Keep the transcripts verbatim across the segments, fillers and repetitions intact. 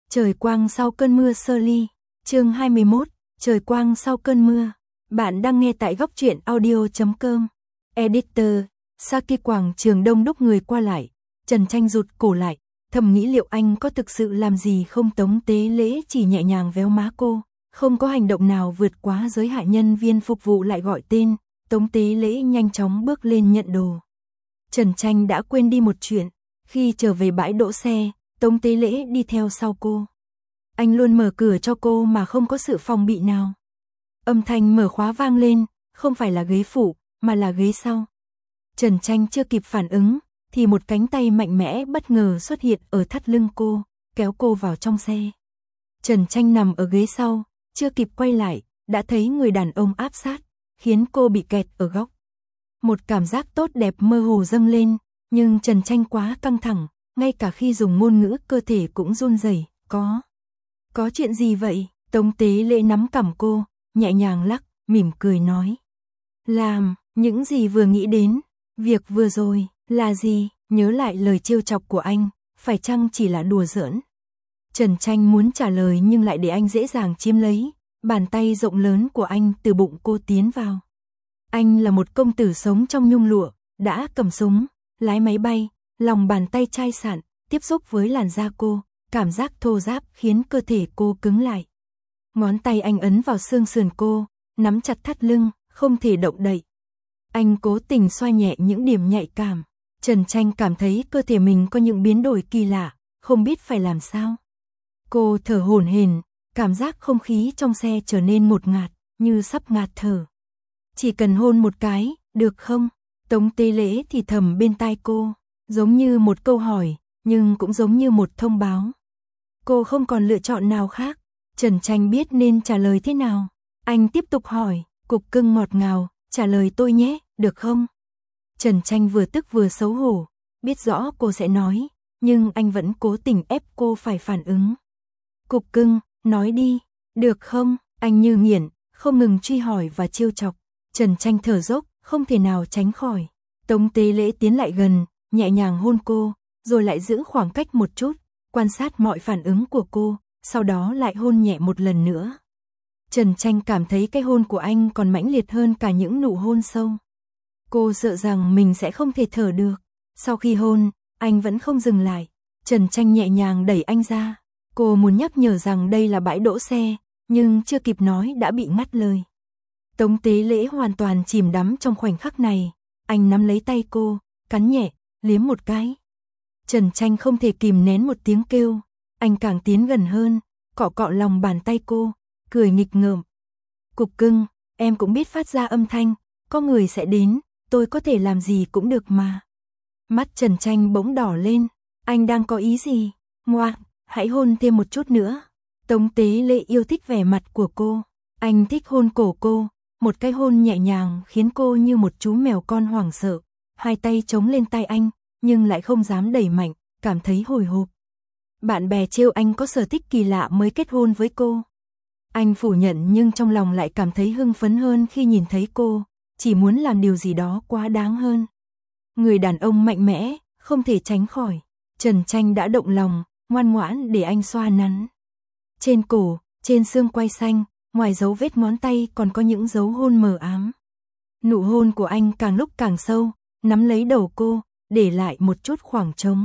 Trời quang sau cơn mưa sơ ly, chương hai mươi mốt, trời quang sau cơn mưa. Bạn đang nghe tại góc truyện audio chấm com. Editor, Saki quảng trường đông đúc người qua lại, Trần Tranh rụt cổ lại, thầm nghĩ liệu anh có thực sự làm gì không. Tống Tế Lễ chỉ nhẹ nhàng véo má cô, không có hành động nào vượt quá giới hạn. Nhân viên phục vụ lại gọi tên, Tống Tế Lễ nhanh chóng bước lên nhận đồ. Trần Tranh đã quên đi một chuyện, khi trở về bãi đỗ xe, Tống Tế Lễ đi theo sau cô. Anh luôn mở cửa cho cô mà không có sự phòng bị nào. Âm thanh mở khóa vang lên, không phải là ghế phụ, mà là ghế sau. Trần Tranh chưa kịp phản ứng, thì một cánh tay mạnh mẽ bất ngờ xuất hiện ở thắt lưng cô, kéo cô vào trong xe. Trần Tranh nằm ở ghế sau, chưa kịp quay lại, đã thấy người đàn ông áp sát, khiến cô bị kẹt ở góc. Một cảm giác tốt đẹp mơ hồ dâng lên, nhưng Trần Tranh quá căng thẳng, ngay cả khi dùng ngôn ngữ cơ thể cũng run rẩy. Có, có chuyện gì vậy? Tống Tế Lễ nắm cằm cô, nhẹ nhàng lắc, mỉm cười nói. Làm, những gì vừa nghĩ đến, việc vừa rồi, là gì? Nhớ lại lời trêu chọc của anh, phải chăng chỉ là đùa giỡn? Trần Tranh muốn trả lời nhưng lại để anh dễ dàng chiếm lấy, bàn tay rộng lớn của anh từ bụng cô tiến vào. Anh là một công tử sống trong nhung lụa, đã cầm súng, lái máy bay, lòng bàn tay chai sạn, tiếp xúc với làn da cô, cảm giác thô ráp khiến cơ thể cô cứng lại. Ngón tay anh ấn vào xương sườn cô, nắm chặt thắt lưng, không thể động đậy. Anh cố tình xoa nhẹ những điểm nhạy cảm. Trần Tranh cảm thấy cơ thể mình có những biến đổi kỳ lạ, không biết phải làm sao. Cô thở hổn hển, cảm giác không khí trong xe trở nên ngột ngạt, như sắp ngạt thở. Chỉ cần hôn một cái, được không? Tống Tế Lễ thì thầm bên tai cô, giống như một câu hỏi, nhưng cũng giống như một thông báo. Cô không còn lựa chọn nào khác. Trần Tranh biết nên trả lời thế nào. Anh tiếp tục hỏi, cục cưng ngọt ngào, trả lời tôi nhé, được không? Trần Tranh vừa tức vừa xấu hổ, biết rõ cô sẽ nói, nhưng anh vẫn cố tình ép cô phải phản ứng. Cục cưng, nói đi, được không? Anh như nghiện, không ngừng truy hỏi và trêu chọc. Trần Tranh thở dốc, không thể nào tránh khỏi. Tống Tế Lễ tiến lại gần, nhẹ nhàng hôn cô, rồi lại giữ khoảng cách một chút, quan sát mọi phản ứng của cô, sau đó lại hôn nhẹ một lần nữa. Trần Tranh cảm thấy cái hôn của anh còn mãnh liệt hơn cả những nụ hôn sâu. Cô sợ rằng mình sẽ không thể thở được. Sau khi hôn, anh vẫn không dừng lại. Trần Tranh nhẹ nhàng đẩy anh ra. Cô muốn nhắc nhở rằng đây là bãi đỗ xe, nhưng chưa kịp nói đã bị ngắt lời. Tống Tế Lễ hoàn toàn chìm đắm trong khoảnh khắc này. Anh nắm lấy tay cô, cắn nhẹ, liếm một cái. Trần Tranh không thể kìm nén một tiếng kêu. Anh càng tiến gần hơn, cọ cọ lòng bàn tay cô, cười nghịch ngợm. Cục cưng, em cũng biết phát ra âm thanh, có người sẽ đến, tôi có thể làm gì cũng được mà. Mắt Trần Tranh bỗng đỏ lên, anh đang có ý gì? Ngoan, hãy hôn thêm một chút nữa. Tống Tế Lễ yêu thích vẻ mặt của cô, anh thích hôn cổ cô, một cái hôn nhẹ nhàng khiến cô như một chú mèo con hoảng sợ, hai tay chống lên tay anh, nhưng lại không dám đẩy mạnh, cảm thấy hồi hộp. Bạn bè trêu anh có sở thích kỳ lạ mới kết hôn với cô. Anh phủ nhận nhưng trong lòng lại cảm thấy hưng phấn hơn khi nhìn thấy cô, chỉ muốn làm điều gì đó quá đáng hơn. Người đàn ông mạnh mẽ, không thể tránh khỏi. Trần Tranh đã động lòng, ngoan ngoãn để anh xoa nắn. Trên cổ, trên xương quai xanh, ngoài dấu vết ngón tay còn có những dấu hôn mờ ám. Nụ hôn của anh càng lúc càng sâu, nắm lấy đầu cô, để lại một chút khoảng trống.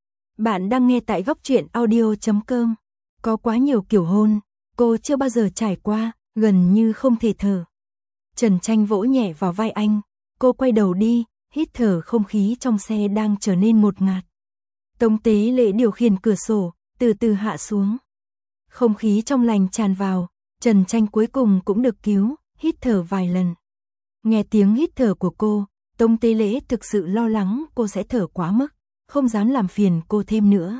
Bạn đang nghe tại góc truyện audio chấm com. Có quá nhiều kiểu hôn, cô chưa bao giờ trải qua, gần như không thể thở. Trần Tranh vỗ nhẹ vào vai anh, cô quay đầu đi, hít thở không khí trong xe đang trở nên ngột ngạt. Tống Tế Lễ điều khiển cửa sổ, từ từ hạ xuống. Không khí trong lành tràn vào, Trần Tranh cuối cùng cũng được cứu, hít thở vài lần. Nghe tiếng hít thở của cô, Tống Tế Lễ thực sự lo lắng cô sẽ thở quá mức, không dám làm phiền cô thêm nữa.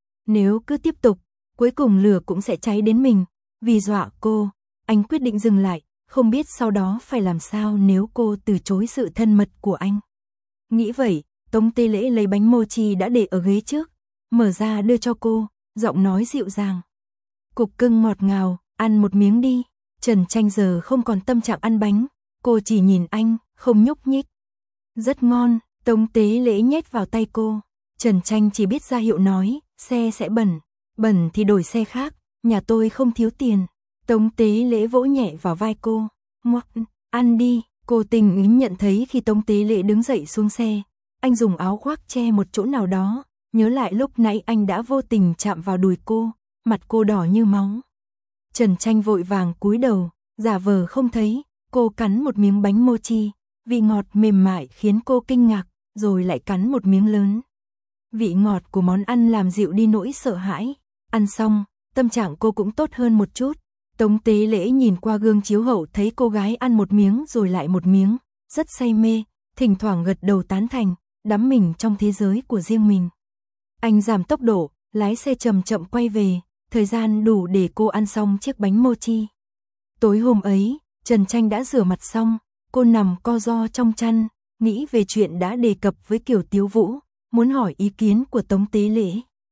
Nếu cứ tiếp tục, cuối cùng lửa cũng sẽ cháy đến mình. Vì dọa cô, anh quyết định dừng lại, không biết sau đó phải làm sao nếu cô từ chối sự thân mật của anh. Nghĩ vậy, Tống Tế Lễ lấy bánh mochi đã để ở ghế trước, mở ra đưa cho cô, giọng nói dịu dàng. Cục cưng ngọt ngào, ăn một miếng đi. Trần Tranh giờ không còn tâm trạng ăn bánh, cô chỉ nhìn anh, không nhúc nhích. Rất ngon, Tống Tế Lễ nhét vào tay cô. Trần Tranh chỉ biết ra hiệu nói, xe sẽ bẩn. bẩn thì đổi xe khác, nhà tôi không thiếu tiền. Tống Tế Lễ vỗ nhẹ vào vai cô, ngoắc, ăn đi. Cô tình ý nhận thấy khi Tống Tế Lễ đứng dậy xuống xe, anh dùng áo khoác che một chỗ nào đó, nhớ lại lúc nãy anh đã vô tình chạm vào đùi cô, mặt cô đỏ như máu. Trần Tranh vội vàng cúi đầu, giả vờ không thấy, cô cắn một miếng bánh mochi, vị ngọt mềm mại khiến cô kinh ngạc, rồi lại cắn một miếng lớn. Vị ngọt của món ăn làm dịu đi nỗi sợ hãi, ăn xong, tâm trạng cô cũng tốt hơn một chút. Tống Tế Lễ nhìn qua gương chiếu hậu thấy cô gái ăn một miếng rồi lại một miếng, rất say mê, thỉnh thoảng gật đầu tán thành, đắm mình trong thế giới của riêng mình. Anh giảm tốc độ, lái xe chậm chậm quay về, thời gian đủ để cô ăn xong chiếc bánh mochi. Tối hôm ấy, Trần Tranh đã rửa mặt xong, cô nằm co ro trong chăn, nghĩ về chuyện đã đề cập với Kiều Tiếu Vũ, muốn hỏi ý kiến của Tống Tế Lễ.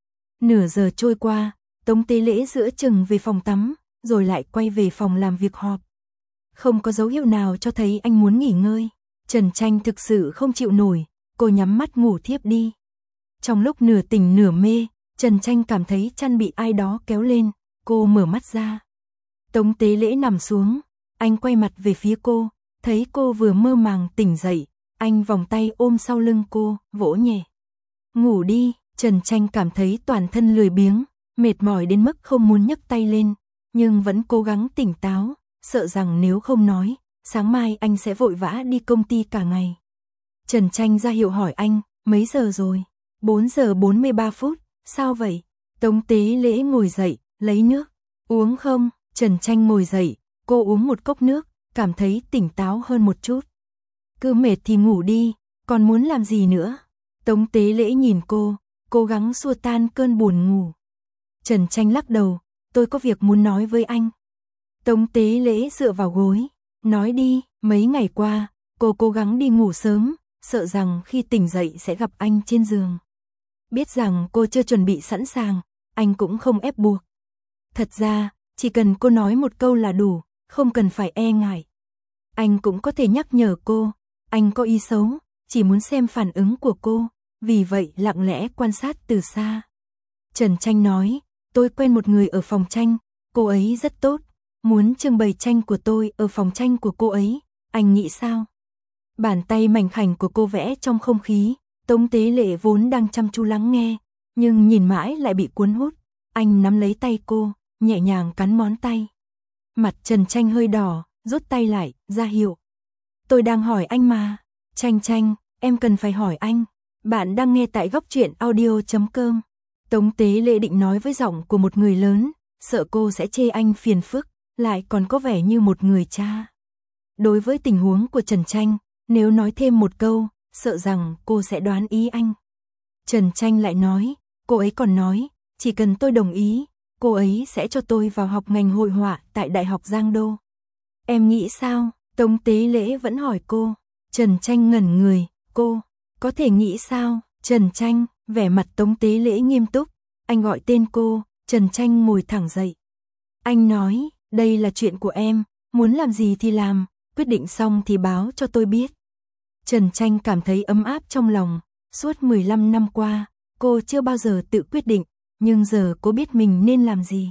Nửa giờ trôi qua, Tống Tế Lễ giữa chừng về phòng tắm, rồi lại quay về phòng làm việc họp. Không có dấu hiệu nào cho thấy anh muốn nghỉ ngơi. Trần Tranh thực sự không chịu nổi, cô nhắm mắt ngủ thiếp đi. Trong lúc nửa tỉnh nửa mê, Trần Tranh cảm thấy chăn bị ai đó kéo lên, cô mở mắt ra. Tống Tế Lễ nằm xuống, anh quay mặt về phía cô, thấy cô vừa mơ màng tỉnh dậy, anh vòng tay ôm sau lưng cô, vỗ nhẹ. Ngủ đi. Trần Tranh cảm thấy toàn thân lười biếng, mệt mỏi đến mức không muốn nhấc tay lên, nhưng vẫn cố gắng tỉnh táo, sợ rằng nếu không nói, sáng mai anh sẽ vội vã đi công ty cả ngày. Trần Tranh ra hiệu hỏi anh, mấy giờ rồi? bốn giờ bốn mươi ba phút, sao vậy? Tống Tế Lễ ngồi dậy, lấy nước, uống không? Trần Tranh ngồi dậy, cô uống một cốc nước, cảm thấy tỉnh táo hơn một chút. Cứ mệt thì ngủ đi, còn muốn làm gì nữa? Tống Tế Lễ nhìn cô, cố gắng xua tan cơn buồn ngủ. Trần Tranh lắc đầu, tôi có việc muốn nói với anh. Tống Tế Lễ dựa vào gối, nói đi. Mấy ngày qua, cô cố gắng đi ngủ sớm, sợ rằng khi tỉnh dậy sẽ gặp anh trên giường. Biết rằng cô chưa chuẩn bị sẵn sàng, anh cũng không ép buộc. Thật ra, chỉ cần cô nói một câu là đủ, không cần phải e ngại. Anh cũng có thể nhắc nhở cô, anh có ý xấu, chỉ muốn xem phản ứng của cô, vì vậy lặng lẽ quan sát từ xa. Trần Tranh nói, tôi quen một người ở phòng tranh, cô ấy rất tốt, muốn trưng bày tranh của tôi ở phòng tranh của cô ấy, anh nghĩ sao? Bàn tay mảnh khảnh của cô vẽ trong không khí, Tống Tế Lễ vốn đang chăm chú lắng nghe, nhưng nhìn mãi lại bị cuốn hút, anh nắm lấy tay cô, nhẹ nhàng cắn ngón tay. Mặt Trần Tranh hơi đỏ, rút tay lại, ra hiệu. Tôi đang hỏi anh mà. Tranh Tranh, em cần phải hỏi anh. Bạn đang nghe tại góc truyện audio chấm com. Tống Tế Lễ định nói với giọng của một người lớn, sợ cô sẽ chê anh phiền phức, lại còn có vẻ như một người cha. Đối với tình huống của Trần Tranh, nếu nói thêm một câu, sợ rằng cô sẽ đoán ý anh. Trần Tranh lại nói, cô ấy còn nói, chỉ cần tôi đồng ý, cô ấy sẽ cho tôi vào học ngành hội họa tại Đại học Giang Đô. Em nghĩ sao? Tống Tế Lễ vẫn hỏi cô. Trần Tranh ngẩn người, cô, có thể nghĩ sao? Trần Tranh, vẻ mặt Tống Tế Lễ nghiêm túc, anh gọi tên cô, Trần Tranh ngồi thẳng dậy. Anh nói, đây là chuyện của em, muốn làm gì thì làm, quyết định xong thì báo cho tôi biết. Trần Tranh cảm thấy ấm áp trong lòng, suốt mười lăm năm qua, cô chưa bao giờ tự quyết định, nhưng giờ cô biết mình nên làm gì.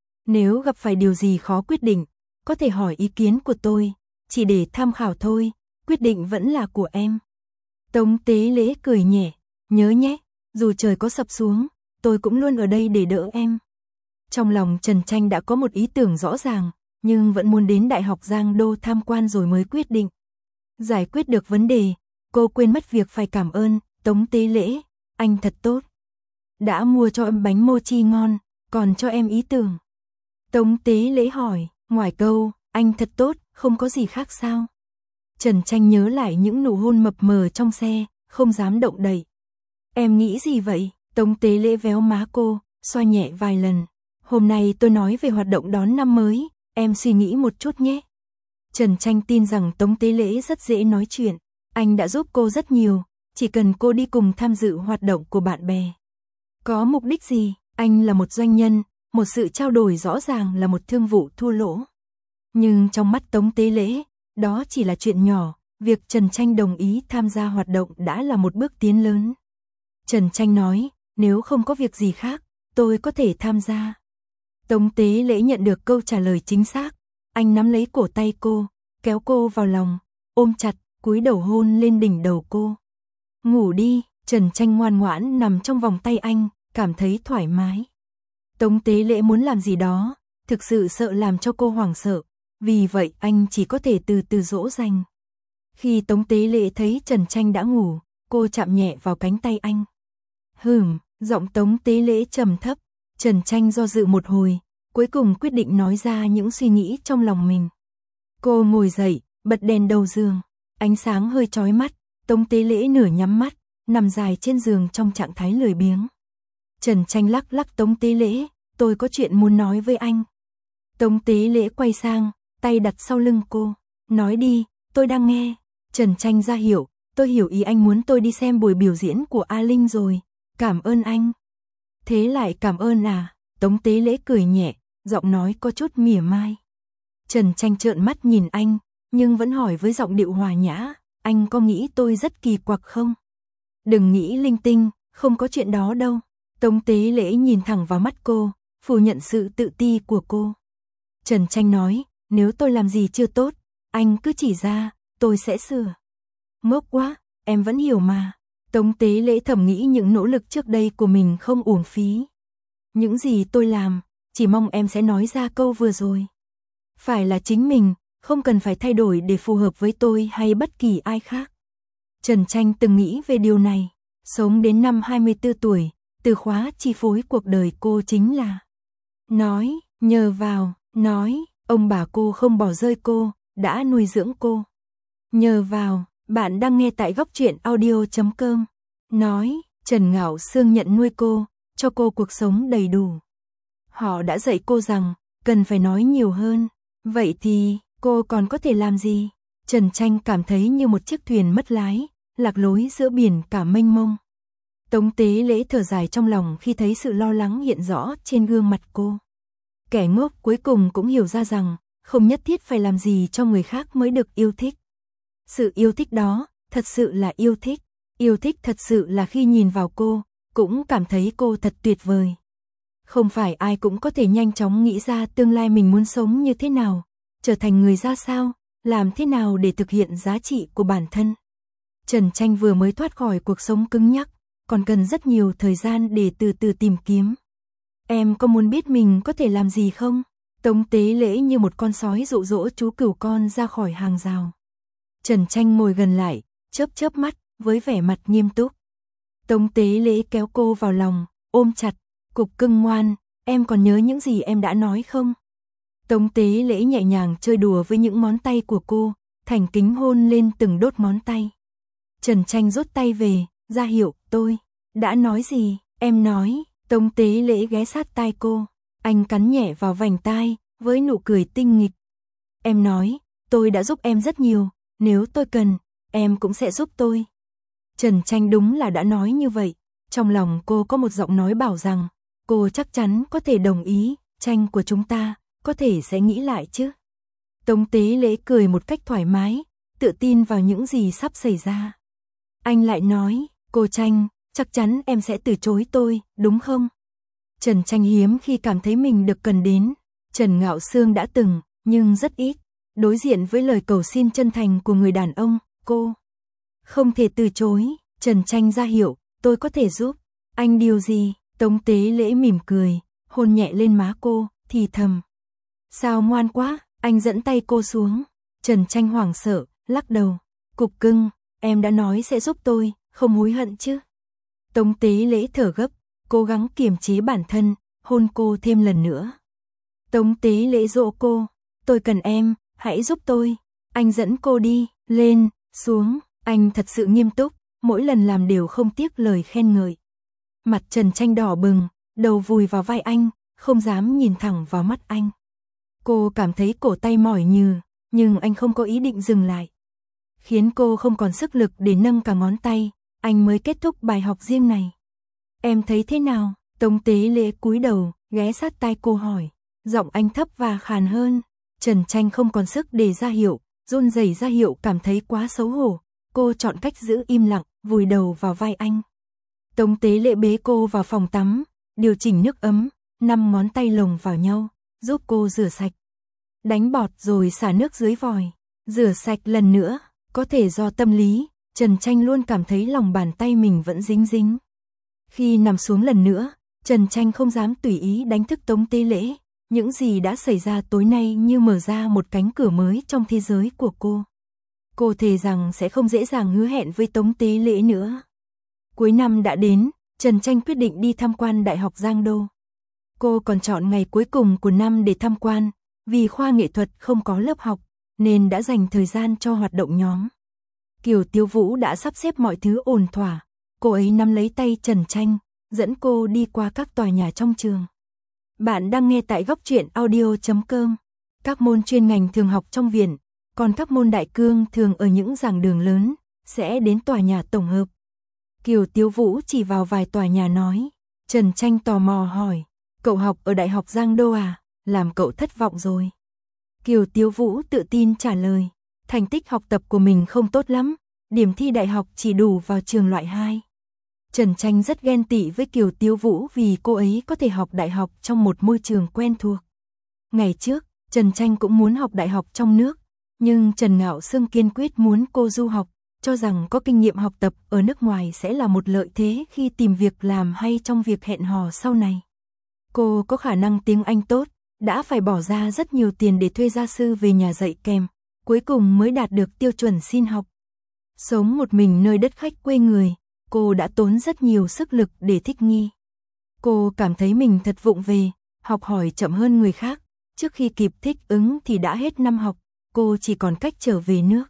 Nếu gặp phải điều gì khó quyết định, có thể hỏi ý kiến của tôi, chỉ để tham khảo thôi, quyết định vẫn là của em. Tống Tế Lễ cười nhẹ, nhớ nhé, dù trời có sập xuống, tôi cũng luôn ở đây để đỡ em. Trong lòng Trần Tranh đã có một ý tưởng rõ ràng, nhưng vẫn muốn đến Đại học Giang Đô tham quan rồi mới quyết định. Giải quyết được vấn đề, cô quên mất việc phải cảm ơn, Tống Tế Lễ, anh thật tốt. Đã mua cho em bánh mochi ngon, còn cho em ý tưởng. Tống Tế Lễ hỏi, ngoài câu, anh thật tốt, không có gì khác sao? Trần Tranh nhớ lại những nụ hôn mập mờ trong xe, không dám động đậy. Em nghĩ gì vậy? Tống Tế Lễ véo má cô, xoa nhẹ vài lần. Hôm nay tôi nói về hoạt động đón năm mới, em suy nghĩ một chút nhé. Trần Tranh tin rằng Tống Tế Lễ rất dễ nói chuyện, anh đã giúp cô rất nhiều, chỉ cần cô đi cùng tham dự hoạt động của bạn bè. Có mục đích gì? Anh là một doanh nhân, một sự trao đổi rõ ràng là một thương vụ thua lỗ. Nhưng trong mắt Tống Tế Lễ, đó chỉ là chuyện nhỏ, việc Trần Tranh đồng ý tham gia hoạt động đã là một bước tiến lớn. Trần Tranh nói, nếu không có việc gì khác, tôi có thể tham gia. Tống Tế Lễ nhận được câu trả lời chính xác, anh nắm lấy cổ tay cô, kéo cô vào lòng, ôm chặt, cúi đầu hôn lên đỉnh đầu cô. Ngủ đi, Trần Tranh ngoan ngoãn nằm trong vòng tay anh, cảm thấy thoải mái. Tống Tế Lễ muốn làm gì đó, thực sự sợ làm cho cô hoảng sợ, vì vậy anh chỉ có thể từ từ dỗ dành. Khi Tống Tế Lễ thấy Trần Tranh đã ngủ, cô chạm nhẹ vào cánh tay anh. Hừm, giọng Tống Tế Lễ trầm thấp, Trần Tranh do dự một hồi, cuối cùng quyết định nói ra những suy nghĩ trong lòng mình. Cô ngồi dậy, bật đèn đầu giường, ánh sáng hơi chói mắt, Tống Tế Lễ nửa nhắm mắt, nằm dài trên giường trong trạng thái lười biếng. Trần Tranh lắc lắc Tống Tế Lễ, tôi có chuyện muốn nói với anh. Tống Tế Lễ quay sang, tay đặt sau lưng cô, nói đi, tôi đang nghe. Trần Tranh ra hiệu, tôi hiểu ý anh muốn tôi đi xem buổi biểu diễn của A Linh rồi, cảm ơn anh. Thế lại cảm ơn à? Tống Tế Lễ cười nhẹ, giọng nói có chút mỉa mai. Trần Tranh trợn mắt nhìn anh, nhưng vẫn hỏi với giọng điệu hòa nhã, anh có nghĩ tôi rất kỳ quặc không? Đừng nghĩ linh tinh, không có chuyện đó đâu. Tống Tế Lễ nhìn thẳng vào mắt cô, phủ nhận sự tự ti của cô. Trần Tranh nói, nếu tôi làm gì chưa tốt, anh cứ chỉ ra, tôi sẽ sửa. Ngốc quá, em vẫn hiểu mà. Tống Tế Lễ thầm nghĩ những nỗ lực trước đây của mình không uổng phí. Những gì tôi làm, chỉ mong em sẽ nói ra câu vừa rồi. Phải là chính mình, không cần phải thay đổi để phù hợp với tôi hay bất kỳ ai khác. Trần Tranh từng nghĩ về điều này, sống đến năm hai mươi tư tuổi, từ khóa chi phối cuộc đời cô chính là nói, nhờ vào, nói, ông bà cô không bỏ rơi cô, đã nuôi dưỡng cô. Nhờ vào, bạn đang nghe tại góc truyện audio chấm com. Nói, Trần Ngạo Sương nhận nuôi cô, cho cô cuộc sống đầy đủ. Họ đã dạy cô rằng, cần phải nói nhiều hơn. Vậy thì, cô còn có thể làm gì? Trần Tranh cảm thấy như một chiếc thuyền mất lái, lạc lối giữa biển cả mênh mông. Tống Tế Lễ thở dài trong lòng khi thấy sự lo lắng hiện rõ trên gương mặt cô. Kẻ ngốc cuối cùng cũng hiểu ra rằng, không nhất thiết phải làm gì cho người khác mới được yêu thích. Sự yêu thích đó, thật sự là yêu thích. Yêu thích thật sự là khi nhìn vào cô, cũng cảm thấy cô thật tuyệt vời. Không phải ai cũng có thể nhanh chóng nghĩ ra tương lai mình muốn sống như thế nào, trở thành người ra sao, làm thế nào để thực hiện giá trị của bản thân. Trần Tranh vừa mới thoát khỏi cuộc sống cứng nhắc, còn cần rất nhiều thời gian để từ từ tìm kiếm. Em có muốn biết mình có thể làm gì không? Tống Tế Lễ như một con sói dụ dỗ chú cừu con ra khỏi hàng rào. Trần Tranh ngồi gần lại, chớp chớp mắt, với vẻ mặt nghiêm túc. Tống Tế Lễ kéo cô vào lòng, ôm chặt, cục cưng ngoan, em còn nhớ những gì em đã nói không? Tống Tế Lễ nhẹ nhàng chơi đùa với những ngón tay của cô, thành kính hôn lên từng đốt ngón tay. Trần Tranh rút tay về, ra hiệu, tôi đã nói gì, em nói. Tống Tế Lễ ghé sát tai cô, anh cắn nhẹ vào vành tai, với nụ cười tinh nghịch. Em nói, tôi đã giúp em rất nhiều, nếu tôi cần, em cũng sẽ giúp tôi. Trần Tranh đúng là đã nói như vậy, trong lòng cô có một giọng nói bảo rằng, cô chắc chắn có thể đồng ý, Tranh của chúng ta, có thể sẽ nghĩ lại chứ. Tống Tế Lễ cười một cách thoải mái, tự tin vào những gì sắp xảy ra. Anh lại nói, cô Tranh, chắc chắn em sẽ từ chối tôi, đúng không? Trần Tranh hiếm khi cảm thấy mình được cần đến. Trần Ngạo Sương đã từng, nhưng rất ít. Đối diện với lời cầu xin chân thành của người đàn ông, cô không thể từ chối. Trần Tranh ra hiệu, tôi có thể giúp. Anh điều gì? Tống Tế Lễ mỉm cười, hôn nhẹ lên má cô, thì thầm. Sao ngoan quá? Anh dẫn tay cô xuống. Trần Tranh hoảng sợ, lắc đầu. Cục cưng, em đã nói sẽ giúp tôi, không hối hận chứ? Tống Tế Lễ thở gấp, cố gắng kiềm chế bản thân, hôn cô thêm lần nữa. Tống Tế Lễ dỗ cô, tôi cần em, hãy giúp tôi. Anh dẫn cô đi, lên, xuống, anh thật sự nghiêm túc, mỗi lần làm đều không tiếc lời khen ngợi. Mặt Trần Tranh đỏ bừng, đầu vùi vào vai anh, không dám nhìn thẳng vào mắt anh. Cô cảm thấy cổ tay mỏi nhừ, nhưng anh không có ý định dừng lại. Khiến cô không còn sức lực để nâng cả ngón tay, anh mới kết thúc bài học riêng này. Em thấy thế nào? Tống Tế Lễ cúi đầu, ghé sát tai cô hỏi. Giọng anh thấp và khàn hơn. Trần Tranh không còn sức để ra hiệu, run rẩy ra hiệu cảm thấy quá xấu hổ. Cô chọn cách giữ im lặng, vùi đầu vào vai anh. Tống Tế Lễ bế cô vào phòng tắm, điều chỉnh nước ấm, năm ngón tay lồng vào nhau, giúp cô rửa sạch. Đánh bọt rồi xả nước dưới vòi, rửa sạch lần nữa, có thể do tâm lý, Trần Tranh luôn cảm thấy lòng bàn tay mình vẫn dính dính. Khi nằm xuống lần nữa, Trần Tranh không dám tùy ý đánh thức Tống Tế Lễ, những gì đã xảy ra tối nay như mở ra một cánh cửa mới trong thế giới của cô. Cô thề rằng sẽ không dễ dàng hứa hẹn với Tống Tế Lễ nữa. Cuối năm đã đến, Trần Tranh quyết định đi tham quan Đại học Giang Đô. Cô còn chọn ngày cuối cùng của năm để tham quan, vì khoa nghệ thuật không có lớp học, nên đã dành thời gian cho hoạt động nhóm. Kiều Tiếu Vũ đã sắp xếp mọi thứ ổn thỏa, cô ấy nắm lấy tay Trần Tranh, dẫn cô đi qua các tòa nhà trong trường. Bạn đang nghe tại góc truyện audio chấm com. Các môn chuyên ngành thường học trong viện, còn các môn đại cương thường ở những giảng đường lớn, sẽ đến tòa nhà tổng hợp. Kiều Tiếu Vũ chỉ vào vài tòa nhà nói. Trần Tranh tò mò hỏi, cậu học ở Đại học Giang Đô à, làm cậu thất vọng rồi. Kiều Tiếu Vũ tự tin trả lời, thành tích học tập của mình không tốt lắm, điểm thi đại học chỉ đủ vào trường loại hai. Trần Tranh rất ghen tị với Kiều Tiếu Vũ vì cô ấy có thể học đại học trong một môi trường quen thuộc. Ngày trước, Trần Tranh cũng muốn học đại học trong nước, nhưng Trần Ngạo Sương kiên quyết muốn cô du học, cho rằng có kinh nghiệm học tập ở nước ngoài sẽ là một lợi thế khi tìm việc làm hay trong việc hẹn hò sau này. Cô có khả năng tiếng Anh tốt, đã phải bỏ ra rất nhiều tiền để thuê gia sư về nhà dạy kèm, cuối cùng mới đạt được tiêu chuẩn xin học. Sống một mình nơi đất khách quê người, cô đã tốn rất nhiều sức lực để thích nghi. Cô cảm thấy mình thật vụng về, học hỏi chậm hơn người khác, trước khi kịp thích ứng thì đã hết năm học, cô chỉ còn cách trở về nước.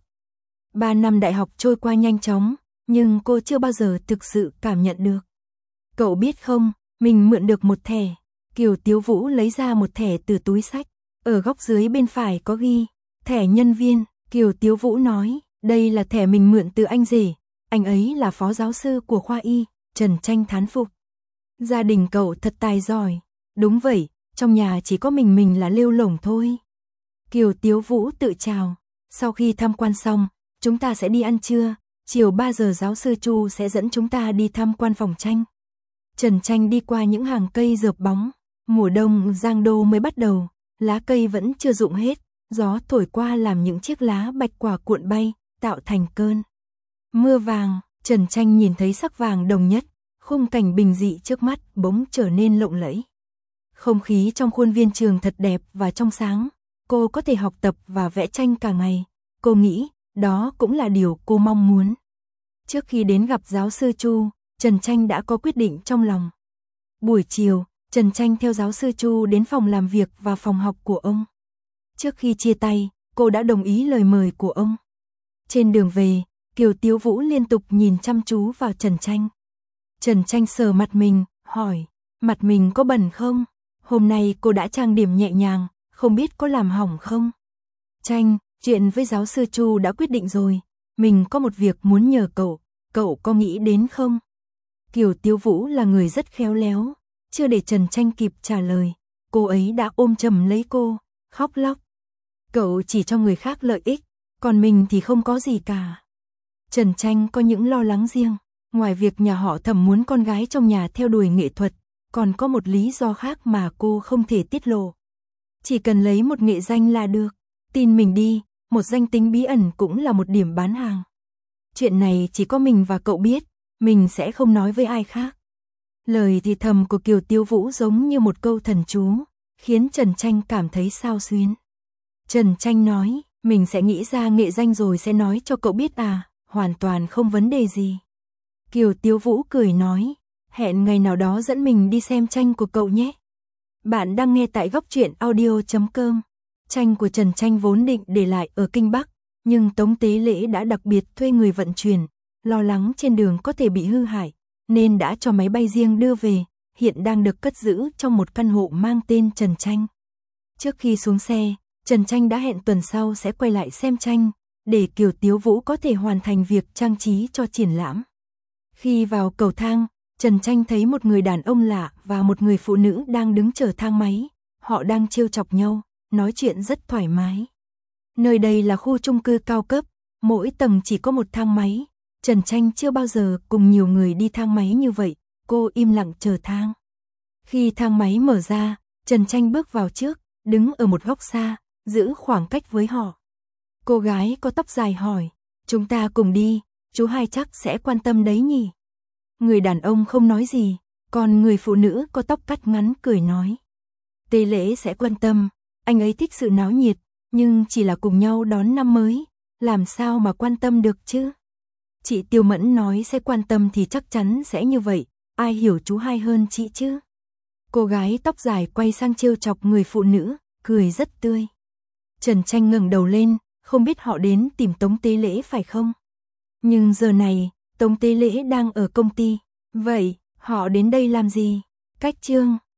Ba năm đại học trôi qua nhanh chóng, nhưng cô chưa bao giờ thực sự cảm nhận được. Cậu biết không, mình mượn được một thẻ. Kiều Tiếu Vũ lấy ra một thẻ từ túi sách, ở góc dưới bên phải có ghi, thẻ nhân viên. Kiều Tiếu Vũ nói, đây là thẻ mình mượn từ anh rể, anh ấy là phó giáo sư của khoa y. Trần Tranh thán phục. Gia đình cậu thật tài giỏi. Đúng vậy, trong nhà chỉ có mình mình là lêu lổng thôi. Kiều Tiếu Vũ tự chào, sau khi tham quan xong, chúng ta sẽ đi ăn trưa, chiều ba giờ giáo sư Chu sẽ dẫn chúng ta đi tham quan phòng tranh. Trần Tranh đi qua những hàng cây rợp bóng, mùa đông Giang Đô mới bắt đầu, lá cây vẫn chưa rụng hết, gió thổi qua làm những chiếc lá bạch quả cuộn bay, tạo thành cơn mưa vàng. Trần Tranh nhìn thấy sắc vàng đồng nhất, khung cảnh bình dị trước mắt bỗng trở nên lộng lẫy. Không khí trong khuôn viên trường thật đẹp và trong sáng, cô có thể học tập và vẽ tranh cả ngày. Cô nghĩ, đó cũng là điều cô mong muốn. Trước khi đến gặp giáo sư Chu, Trần Tranh đã có quyết định trong lòng. Buổi chiều, Trần Tranh theo giáo sư Chu đến phòng làm việc và phòng học của ông. Trước khi chia tay, cô đã đồng ý lời mời của ông. Trên đường về, Kiều Tiếu Vũ liên tục nhìn chăm chú vào Trần Tranh. Trần Tranh sờ mặt mình, hỏi, mặt mình có bẩn không? Hôm nay cô đã trang điểm nhẹ nhàng, không biết có làm hỏng không? Tranh, chuyện với giáo sư Chu đã quyết định rồi, mình có một việc muốn nhờ cậu, cậu có nghĩ đến không? Kiều Tiếu Vũ là người rất khéo léo, chưa để Trần Tranh kịp trả lời, cô ấy đã ôm chầm lấy cô, khóc lóc. Cậu chỉ cho người khác lợi ích, còn mình thì không có gì cả. Trần Tranh có những lo lắng riêng, ngoài việc nhà họ Thẩm muốn con gái trong nhà theo đuổi nghệ thuật, còn có một lý do khác mà cô không thể tiết lộ. Chỉ cần lấy một nghệ danh là được, tin mình đi, một danh tính bí ẩn cũng là một điểm bán hàng. Chuyện này chỉ có mình và cậu biết, mình sẽ không nói với ai khác. Lời thì thầm của Kiều Tiếu Vũ giống như một câu thần chú, khiến Trần Tranh cảm thấy xao xuyến. Trần Tranh nói, mình sẽ nghĩ ra nghệ danh rồi sẽ nói cho cậu biết à, hoàn toàn không vấn đề gì. Kiều Tiếu Vũ cười nói, hẹn ngày nào đó dẫn mình đi xem tranh của cậu nhé. Bạn đang nghe tại góc truyện audio chấm com. Tranh của Trần Tranh vốn định để lại ở Kinh Bắc, nhưng Tống Tế Lễ đã đặc biệt thuê người vận chuyển, lo lắng trên đường có thể bị hư hại, nên đã cho máy bay riêng đưa về, hiện đang được cất giữ trong một căn hộ mang tên Trần Tranh. Trước khi xuống xe, Trần Tranh đã hẹn tuần sau sẽ quay lại xem tranh, để Kiều Tiếu Vũ có thể hoàn thành việc trang trí cho triển lãm. Khi vào cầu thang, Trần Tranh thấy một người đàn ông lạ và một người phụ nữ đang đứng chờ thang máy, họ đang trêu chọc nhau, nói chuyện rất thoải mái. Nơi đây là khu chung cư cao cấp, mỗi tầng chỉ có một thang máy. Trần Tranh chưa bao giờ cùng nhiều người đi thang máy như vậy, cô im lặng chờ thang. Khi thang máy mở ra, Trần Tranh bước vào trước, đứng ở một góc xa, giữ khoảng cách với họ. Cô gái có tóc dài hỏi, chúng ta cùng đi, chú hai chắc sẽ quan tâm đấy nhỉ? Người đàn ông không nói gì, còn người phụ nữ có tóc cắt ngắn cười nói. Tế Lễ sẽ quan tâm, anh ấy thích sự náo nhiệt, nhưng chỉ là cùng nhau đón năm mới, làm sao mà quan tâm được chứ? Chị Tiêu Mẫn nói sẽ quan tâm thì chắc chắn sẽ như vậy, ai hiểu chú hai hơn chị chứ? Cô gái tóc dài quay sang trêu chọc người phụ nữ, cười rất tươi. Trần Tranh ngẩng đầu lên, không biết họ đến tìm Tống Tế Lễ phải không? Nhưng giờ này, Tống Tế Lễ đang ở công ty, vậy họ đến đây làm gì? Cách chương